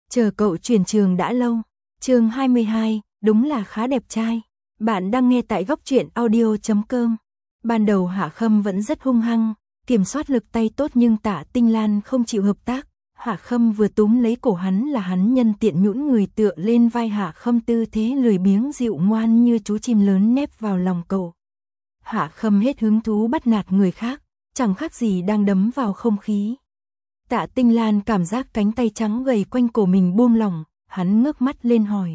chờ cậu chuyển trường đã lâu. Chương 22, đúng là khá đẹp trai. Bạn đang nghe tại góc truyện audio.com. Ban đầu Hạ Khâm vẫn rất hung hăng, kiểm soát lực tay tốt nhưng Tạ Tinh Lan không chịu hợp tác. Hạ Khâm vừa túm lấy cổ hắn là hắn nhân tiện nhũn người tựa lên vai Hạ Khâm, tư thế lười biếng dịu ngoan như chú chim lớn nép vào lòng cậu. Hạ Khâm hết hứng thú bắt nạt người khác, chẳng khác gì đang đấm vào không khí. Tạ Tinh Lan cảm giác cánh tay trắng gầy quanh cổ mình buông lỏng, hắn ngước mắt lên hỏi.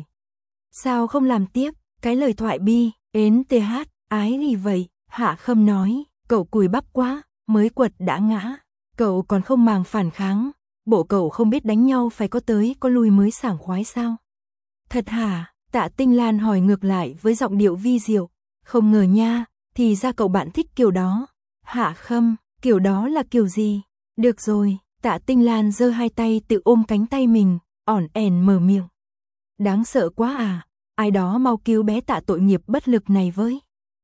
Sao không làm tiếp, cái lời thoại bi, ến th, ái gì vậy? Hạ Khâm nói, cậu cùi bắp quá, mới quật đã ngã. Cậu còn không màng phản kháng, bộ cậu không biết đánh nhau phải có tới có lui mới sảng khoái sao? Thật hả? Tạ Tinh Lan hỏi ngược lại với giọng điệu vi diệu. Không ngờ nha, thì ra cậu bạn thích kiểu đó. Hạ Khâm, kiểu đó là kiểu gì? Được rồi, Tạ Tinh Lan giơ hai tay tự ôm cánh tay mình, ỏn ẻn mở miệng. Đáng sợ quá à, ai đó mau cứu bé Tạ tội nghiệp bất lực này với.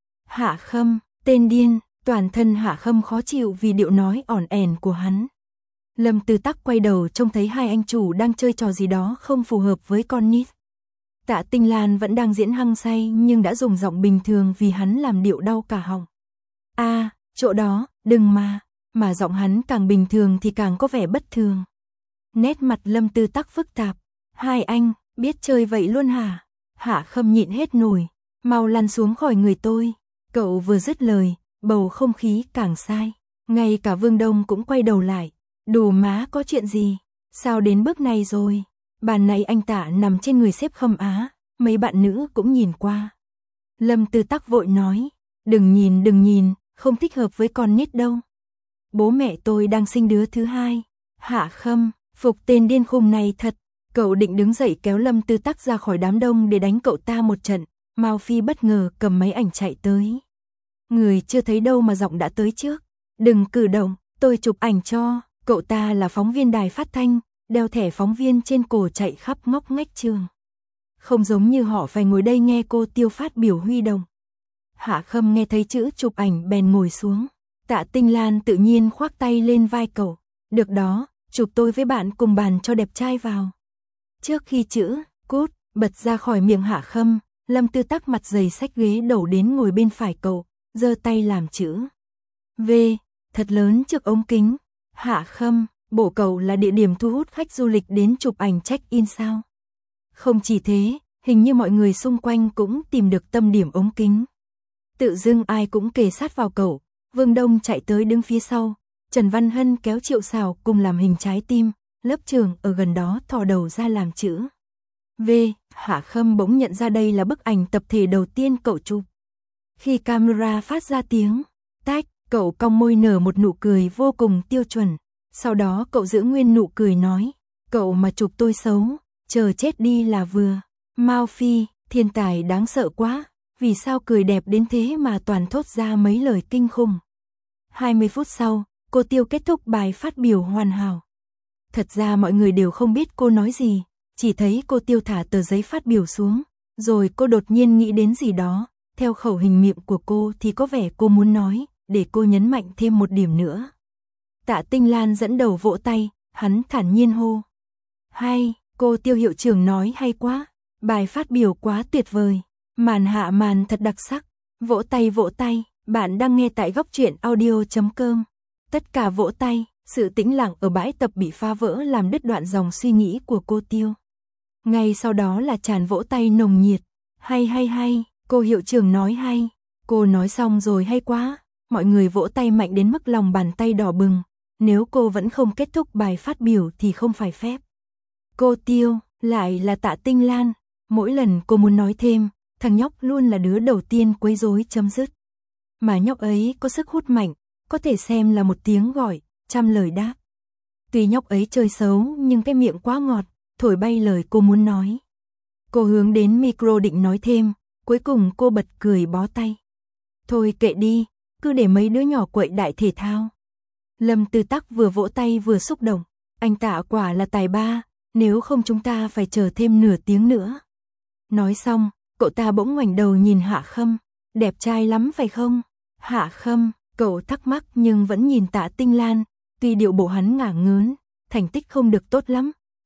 Hạ Khâm, tên điên, toàn thân Hạ Khâm khó chịu vì điệu nói ỏn ẻn của hắn. Lâm Tư Tắc quay đầu trông thấy hai anh chủ đang chơi trò gì đó không phù hợp với con nít. Tạ Tinh Lan vẫn đang diễn hăng say nhưng đã dùng giọng bình thường vì hắn làm điệu đau cả họng. À, chỗ đó, đừng mà giọng hắn càng bình thường thì càng có vẻ bất thường. Nét mặt Lâm Tư Tắc phức tạp. Hai anh, biết chơi vậy luôn hả? Hạ Khâm nhịn hết nổi. Mau lăn xuống khỏi người tôi. Cậu vừa dứt lời, bầu không khí càng sai. Ngay cả Vương Đông cũng quay đầu lại. Đủ má, có chuyện gì? Sao đến bước này rồi? Bàn này anh Tạ nằm trên người sếp Khâm Á, mấy bạn nữ cũng nhìn qua. Lâm Tư Tắc vội nói, đừng nhìn, không thích hợp với con nít đâu. Bố mẹ tôi đang sinh đứa thứ hai. Hạ Khâm, phục tên điên khùng này thật. Cậu định đứng dậy kéo Lâm Tư Tắc ra khỏi đám đông để đánh cậu ta một trận. Mao Phi bất ngờ cầm máy ảnh chạy tới. Người chưa thấy đâu mà giọng đã tới trước. Đừng cử động, tôi chụp ảnh cho. Cậu ta là phóng viên đài phát thanh, đeo thẻ phóng viên trên cổ chạy khắp ngóc ngách trường. Không giống như họ phải ngồi đây nghe cô Tiêu phát biểu huy động. Hạ Khâm nghe thấy chữ chụp ảnh bèn ngồi xuống. Tạ Tinh Lan tự nhiên khoác tay lên vai cậu. Được đó, chụp tôi với bạn cùng bàn cho đẹp trai vào. Trước khi chữ cút bật ra khỏi miệng Hạ Khâm, Lâm Tư Tắc mặt dày xách ghế đổ đến ngồi bên phải cậu, giơ tay làm chữ V thật lớn trước ống kính. Hạ Khâm, bộ cậu là địa điểm thu hút khách du lịch đến chụp ảnh check-in sao? Không chỉ thế, hình như mọi người xung quanh cũng tìm được tâm điểm ống kính. Tự dưng ai cũng kề sát vào cậu. Vương Đông chạy tới đứng phía sau. Trần Văn Hân kéo Triệu Sào cùng làm hình trái tim. Lớp trưởng ở gần đó thò đầu ra làm chữ V. Hạ Khâm bỗng nhận ra đây là bức ảnh tập thể đầu tiên cậu chụp. Khi camera phát ra tiếng tách, cậu cong môi nở một nụ cười vô cùng tiêu chuẩn. Sau đó cậu giữ nguyên nụ cười nói, cậu mà chụp tôi xấu, chờ chết đi là vừa. Mao Phi, thiên tài đáng sợ quá, vì sao cười đẹp đến thế mà toàn thốt ra mấy lời kinh khủng. 20 phút sau, cô Tiêu kết thúc bài phát biểu hoàn hảo. Thật ra mọi người đều không biết cô nói gì, chỉ thấy cô Tiêu thả tờ giấy phát biểu xuống, rồi cô đột nhiên nghĩ đến gì đó, theo khẩu hình miệng của cô thì có vẻ cô muốn nói, để cô nhấn mạnh thêm một điểm nữa. Tạ Tinh Lan dẫn đầu vỗ tay, hắn thản nhiên hô. Hay, cô Tiêu hiệu trưởng nói hay quá, bài phát biểu quá tuyệt vời, màn hạ màn thật đặc sắc, vỗ tay, bạn đang nghe tại góc truyện audio.com. Tất cả vỗ tay, sự tĩnh lặng ở bãi tập bị phá vỡ làm đứt đoạn dòng suy nghĩ của cô Tiêu. Ngay sau đó là tràn vỗ tay nồng nhiệt, hay, cô hiệu trưởng nói hay, cô nói xong rồi hay quá, mọi người vỗ tay mạnh đến mức lòng bàn tay đỏ bừng. Nếu cô vẫn không kết thúc bài phát biểu thì không phải phép. Cô Tiêu, lại là Tạ Tinh Lan, mỗi lần cô muốn nói thêm, thằng nhóc luôn là đứa đầu tiên quấy rối chấm dứt. Mà nhóc ấy có sức hút mạnh, có thể xem là một tiếng gọi, trăm lời đáp. Tuy nhóc ấy chơi xấu nhưng cái miệng quá ngọt, thổi bay lời cô muốn nói. Cô hướng đến micro định nói thêm, cuối cùng cô bật cười bó tay. Thôi kệ đi, cứ để mấy đứa nhỏ quậy đại thể thao. Lâm Tư Tắc vừa vỗ tay vừa xúc động, anh Tạ quả là tài ba, nếu không chúng ta phải chờ thêm nửa tiếng nữa. Nói xong, cậu ta bỗng ngoảnh đầu nhìn Hạ Khâm, đẹp trai lắm phải không? Hạ Khâm, cậu thắc mắc nhưng vẫn nhìn Tạ Tinh Lan, tuy điệu bộ hắn ngả ngớn, thành tích không được tốt lắm,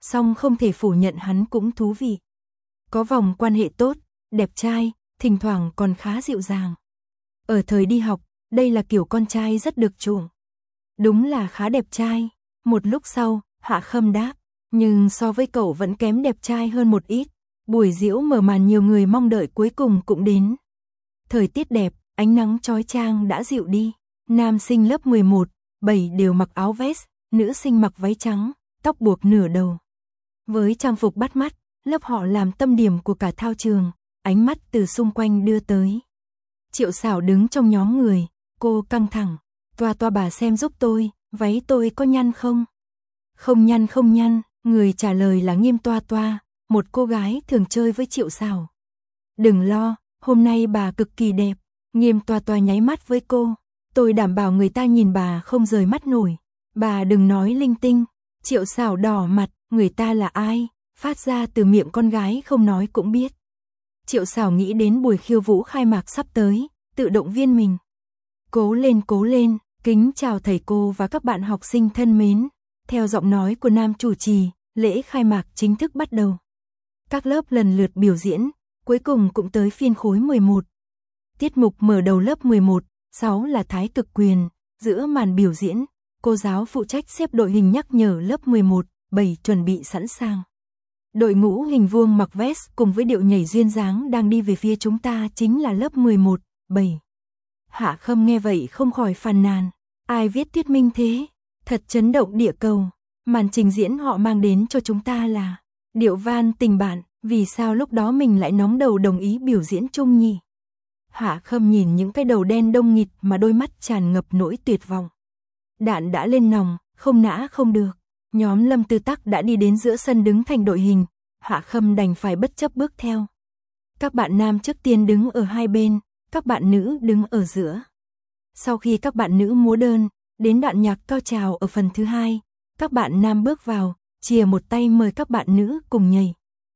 song không thể phủ nhận hắn cũng thú vị. Có vòng quan hệ tốt, đẹp trai, thỉnh thoảng còn khá dịu dàng. Ở thời đi học, đây là kiểu con trai rất được chuộng. Đúng là khá đẹp trai. Một lúc sau, Hạ Khâm đáp, nhưng so với cậu vẫn kém đẹp trai hơn một ít. Buổi diễu mở màn nhiều người mong đợi cuối cùng cũng đến. Thời tiết đẹp, ánh nắng chói chang đã dịu đi. Nam sinh lớp 11, 7 đều mặc áo vest, nữ sinh mặc váy trắng, tóc buộc nửa đầu. Với trang phục bắt mắt, lớp họ làm tâm điểm của cả thao trường, ánh mắt từ xung quanh đưa tới. Triệu Sảo đứng trong nhóm người, cô căng thẳng, toa bà xem giúp tôi, váy tôi có nhăn không? Không nhăn, người trả lời là Nghiêm Toa, một cô gái thường chơi với Triệu Sảo. Đừng lo, hôm nay bà cực kỳ đẹp. Nghiêm Toa nháy mắt với cô, tôi đảm bảo người ta nhìn bà không rời mắt nổi. Bà đừng nói linh tinh. Triệu Sảo đỏ mặt, người ta là ai? Phát ra từ miệng con gái không nói cũng biết. Triệu Sảo nghĩ đến buổi khiêu vũ khai mạc sắp tới, tự động viên mình. Cố lên, kính chào thầy cô và các bạn học sinh thân mến. Theo giọng nói của nam chủ trì, lễ khai mạc chính thức bắt đầu. Các lớp lần lượt biểu diễn, cuối cùng cũng tới phiên khối 11. Tiết mục mở đầu lớp 11, 6 là Thái Cực Quyền, giữa màn biểu diễn, cô giáo phụ trách xếp đội hình nhắc nhở lớp 11, 7 chuẩn bị sẵn sàng. Đội ngũ hình vuông mặc vest cùng với điệu nhảy duyên dáng đang đi về phía chúng ta chính là lớp 11, 7. Hạ Khâm nghe vậy không khỏi phàn nàn, ai viết thuyết minh thế, thật chấn động địa cầu, màn trình diễn họ mang đến cho chúng ta là điệu van tình bạn, vì sao lúc đó mình lại nóng đầu đồng ý biểu diễn chung nhỉ? Hạ Khâm nhìn những cái đầu đen đông nghịt mà đôi mắt tràn ngập nỗi tuyệt vọng. Đạn đã lên nòng, không nã không được. Nhóm Lâm Tư Tắc đã đi đến giữa sân đứng thành đội hình, Hạ Khâm đành phải bất chấp bước theo. Các bạn nam trước tiên đứng ở hai bên, các bạn nữ đứng ở giữa. Sau khi các bạn nữ múa đơn, đến đoạn nhạc cao trào ở phần thứ hai, các bạn nam bước vào, chìa một tay mời các bạn nữ cùng nhảy.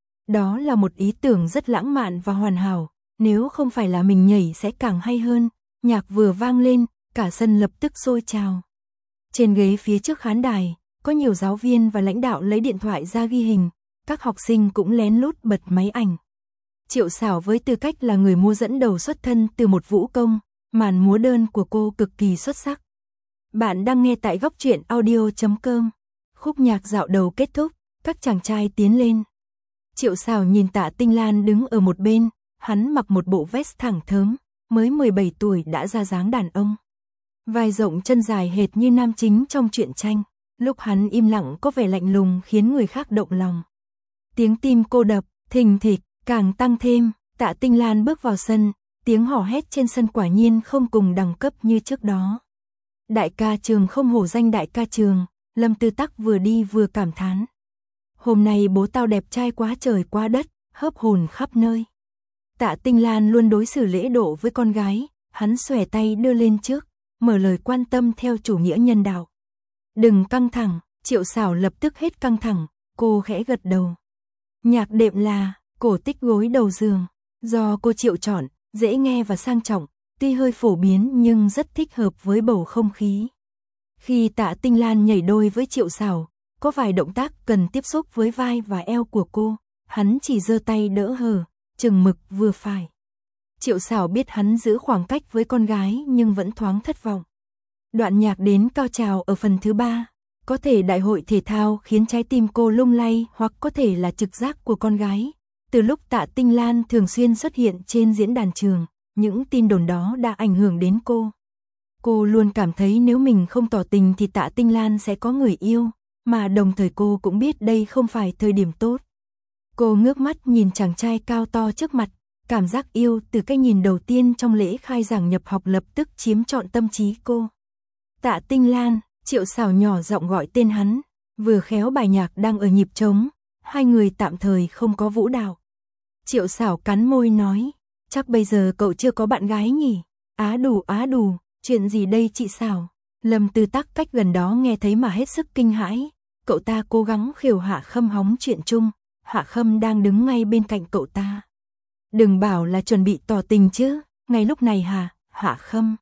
Đó là một ý tưởng rất lãng mạn và hoàn hảo, nếu không phải là mình nhảy sẽ càng hay hơn. Nhạc vừa vang lên, cả sân lập tức sôi trào. Trên ghế phía trước khán đài, có nhiều giáo viên và lãnh đạo lấy điện thoại ra ghi hình, các học sinh cũng lén lút bật máy ảnh. Triệu Sảo với tư cách là người múa dẫn đầu xuất thân từ một vũ công, màn múa đơn của cô cực kỳ xuất sắc. Bạn đang nghe tại góc truyện audio.com. Khúc nhạc dạo đầu kết thúc, các chàng trai tiến lên. Triệu Sảo nhìn Tạ Tinh Lan đứng ở một bên, hắn mặc một bộ vest thẳng thớm, mới 17 tuổi đã ra dáng đàn ông. Vai rộng chân dài hệt như nam chính trong truyện tranh, lúc hắn im lặng có vẻ lạnh lùng khiến người khác động lòng. Tiếng tim cô đập, thình thịch, càng tăng thêm, Tạ Tinh Lan bước vào sân, tiếng hò hét trên sân quả nhiên không cùng đẳng cấp như trước đó. Đại ca trường không hổ danh đại ca trường, Lâm Tư Tắc vừa đi vừa cảm thán. Hôm nay bố tao đẹp trai quá trời quá đất, hớp hồn khắp nơi. Tạ Tinh Lan luôn đối xử lễ độ với con gái, hắn xòe tay đưa lên trước, mở lời quan tâm theo chủ nghĩa nhân đạo. Đừng căng thẳng, Triệu Sảo lập tức hết căng thẳng, cô khẽ gật đầu. Nhạc đệm là cổ tích gối đầu giường, do cô Triệu chọn, dễ nghe và sang trọng, tuy hơi phổ biến nhưng rất thích hợp với bầu không khí. Khi Tạ Tinh Lan nhảy đôi với Triệu Sảo, có vài động tác cần tiếp xúc với vai và eo của cô, hắn chỉ giơ tay đỡ hờ, chừng mực vừa phải. Triệu Sảo biết hắn giữ khoảng cách với con gái nhưng vẫn thoáng thất vọng. Đoạn nhạc đến cao trào ở phần thứ 3, có thể đại hội thể thao khiến trái tim cô lung lay hoặc có thể là trực giác của con gái. Từ lúc Tạ Tinh Lan thường xuyên xuất hiện trên diễn đàn trường, những tin đồn đó đã ảnh hưởng đến cô. Cô luôn cảm thấy nếu mình không tỏ tình thì Tạ Tinh Lan sẽ có người yêu, mà đồng thời cô cũng biết đây không phải thời điểm tốt. Cô ngước mắt nhìn chàng trai cao to trước mặt, cảm giác yêu từ cái nhìn đầu tiên trong lễ khai giảng nhập học lập tức chiếm trọn tâm trí cô. Tạ Tinh Lan, Triệu Sảo nhỏ giọng gọi tên hắn, vừa khéo bài nhạc đang ở nhịp trống, hai người tạm thời không có vũ đạo. Triệu Sảo cắn môi nói, chắc bây giờ cậu chưa có bạn gái nhỉ? Á đủ, chuyện gì đây chị Sảo? Lâm Tư Tắc cách gần đó nghe thấy mà hết sức kinh hãi, cậu ta cố gắng khiêu Hạ Khâm hóng chuyện chung, Hạ Khâm đang đứng ngay bên cạnh cậu ta. Đừng bảo là chuẩn bị tỏ tình chứ, ngay lúc này hả, Hạ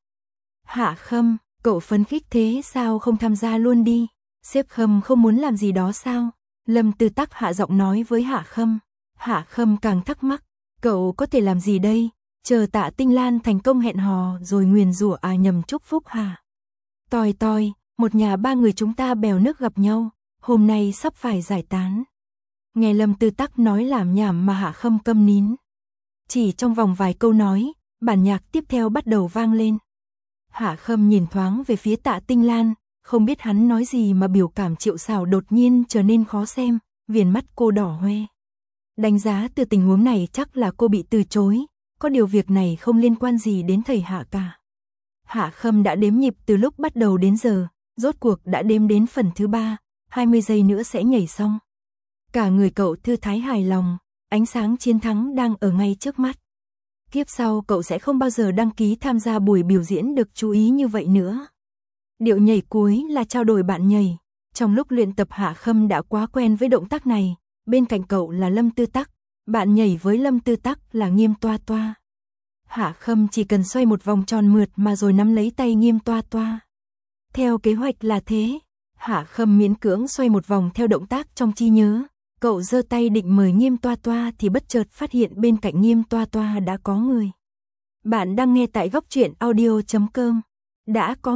Khâm, cậu phấn khích thế sao không tham gia luôn đi, sếp Khâm không muốn làm gì đó sao? Lâm Tư Tắc hạ giọng nói với Hạ Khâm. Hạ Khâm càng thắc mắc, cậu có thể làm gì đây? Chờ Tạ Tinh Lan thành công hẹn hò rồi nguyền rủa nhầm chúc phúc hả? Toi toi, một nhà ba người chúng ta bèo nước gặp nhau, hôm nay sắp phải giải tán. Nghe Lâm Tư Tắc nói làm nhảm mà Hạ Khâm câm nín. Chỉ trong vòng vài câu nói, bản nhạc tiếp theo bắt đầu vang lên. Hạ Khâm nhìn thoáng về phía Tạ Tinh Lan, không biết hắn nói gì mà biểu cảm Triệu Sảo đột nhiên trở nên khó xem, viền mắt cô đỏ hoe. Đánh giá từ tình huống này chắc là cô bị từ chối, có điều việc này không liên quan gì đến thầy Hạ cả. Hạ Khâm đã đếm nhịp từ lúc bắt đầu đến giờ, rốt cuộc đã đếm đến phần thứ 3, 20 giây nữa sẽ nhảy xong. Cả người cậu thư thái hài lòng, ánh sáng chiến thắng đang ở ngay trước mắt. Kiếp sau cậu sẽ không bao giờ đăng ký tham gia buổi biểu diễn được chú ý như vậy nữa. Điệu nhảy cuối là trao đổi bạn nhảy. Trong lúc luyện tập Hạ Khâm đã quá quen với động tác này, bên cạnh cậu là Lâm Tư Tắc, bạn nhảy với Lâm Tư Tắc là Nghiêm Toa Toa. Hạ Khâm chỉ cần xoay một vòng tròn mượt mà rồi nắm lấy tay Nghiêm Toa Toa. Theo kế hoạch là thế, Hạ Khâm miễn cưỡng xoay một vòng theo động tác trong trí nhớ. Cậu giơ tay định mời Nghiêm Toa Toa thì bất chợt phát hiện bên cạnh Nghiêm Toa Toa đã có người. Bạn đang nghe tại góc truyện audio.com. Đã có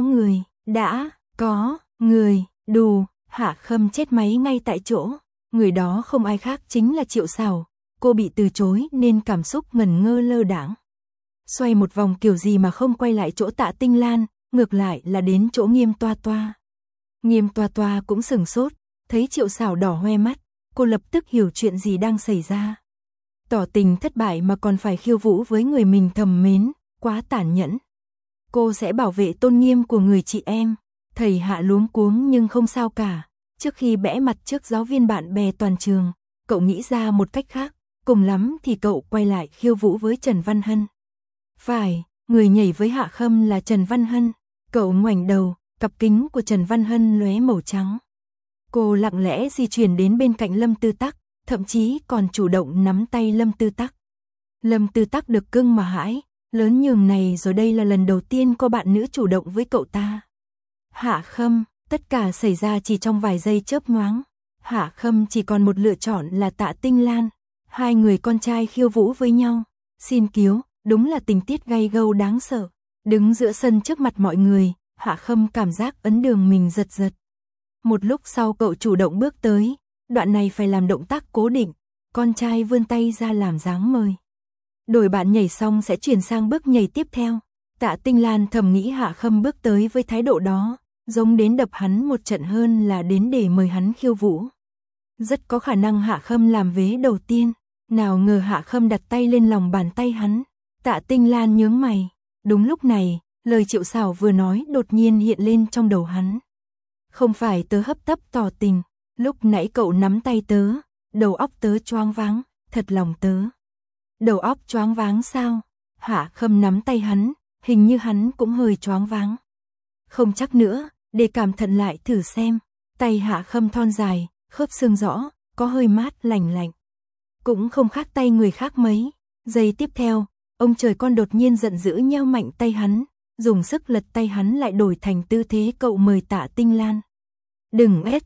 người, đù, Hạ Khâm chết máy ngay tại chỗ. Người đó không ai khác chính là Triệu Sảo. Cô bị từ chối nên cảm xúc ngẩn ngơ lơ đãng. Xoay một vòng kiểu gì mà không quay lại chỗ Tạ Tinh Lan, ngược lại là đến chỗ Nghiêm Toa Toa. Nghiêm Toa Toa cũng sửng sốt, thấy Triệu Sảo đỏ hoe mắt. Cô lập tức hiểu chuyện gì đang xảy ra. Tỏ tình thất bại mà còn phải khiêu vũ với người mình thầm mến, quá tàn nhẫn. Cô sẽ bảo vệ tôn nghiêm của người chị em. Thầy Hạ luống cuống nhưng không sao cả. Trước khi bẽ mặt trước giáo viên bạn bè toàn trường, cậu nghĩ ra một cách khác. Cùng lắm thì cậu quay lại khiêu vũ với Trần Văn Hân. Phải, người nhảy với Hạ Khâm là Trần Văn Hân. Cậu ngoảnh đầu, cặp kính của Trần Văn Hân lóe màu trắng. Cô lặng lẽ di chuyển đến bên cạnh Lâm Tư Tắc, thậm chí còn chủ động nắm tay Lâm Tư Tắc. Lâm Tư Tắc được cưng mà hãi, lớn nhường này rồi đây là lần đầu tiên có bạn nữ chủ động với cậu ta. Hạ Khâm, tất cả xảy ra chỉ trong vài giây chớp nhoáng. Hạ Khâm chỉ còn một lựa chọn là Tạ Tinh Lan. Hai người con trai khiêu vũ với nhau. Xin cứu, đúng là tình tiết gay gâu đáng sợ. Đứng giữa sân trước mặt mọi người, Hạ Khâm cảm giác ấn đường mình giật giật. Một lúc sau cậu chủ động bước tới, đoạn này phải làm động tác cố định, con trai vươn tay ra làm dáng mời. Đổi bạn nhảy xong sẽ chuyển sang bước nhảy tiếp theo. Tạ Tinh Lan thầm nghĩ Hạ Khâm bước tới với thái độ đó, giống đến đập hắn một trận hơn là đến để mời hắn khiêu vũ. Rất có khả năng Hạ Khâm làm vế đầu tiên, nào ngờ Hạ Khâm đặt tay lên lòng bàn tay hắn. Tạ Tinh Lan nhướng mày, đúng lúc này, lời Triệu Sảo vừa nói đột nhiên hiện lên trong đầu hắn. Không phải tớ hấp tấp tỏ tình, lúc nãy cậu nắm tay tớ, đầu óc tớ choáng váng, thật lòng tớ. Đầu óc choáng váng sao? Hạ Khâm nắm tay hắn, hình như hắn cũng hơi choáng váng. Không chắc nữa, để cảm thận lại thử xem. Tay Hạ Khâm thon dài, khớp xương rõ, có hơi mát lành lạnh. Cũng không khác tay người khác mấy. Giây tiếp theo, ông trời con đột nhiên giận dữ nheo mạnh tay hắn, dùng sức lật tay hắn lại đổi thành tư thế cậu mời Tạ Tinh Lan. Đừng ép,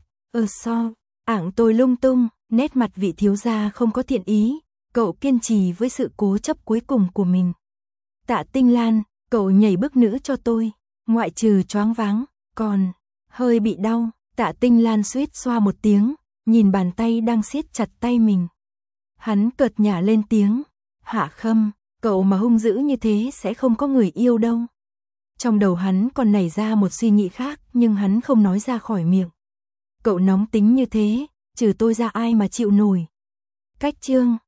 ảng tôi lung tung, nét mặt vị thiếu gia không có thiện ý, cậu kiên trì với sự cố chấp cuối cùng của mình. Tạ Tinh Lan, cậu nhảy bước nữa cho tôi, ngoại trừ choáng váng, còn hơi bị đau. Tạ Tinh Lan suýt xoa một tiếng, nhìn bàn tay đang siết chặt tay mình. Hắn cợt nhả lên tiếng, Hạ Khâm, cậu mà hung dữ như thế sẽ không có người yêu đâu. Trong đầu hắn còn nảy ra một suy nghĩ khác nhưng hắn không nói ra khỏi miệng. Cậu nóng tính như thế, trừ tôi ra ai mà chịu nổi. Cách chương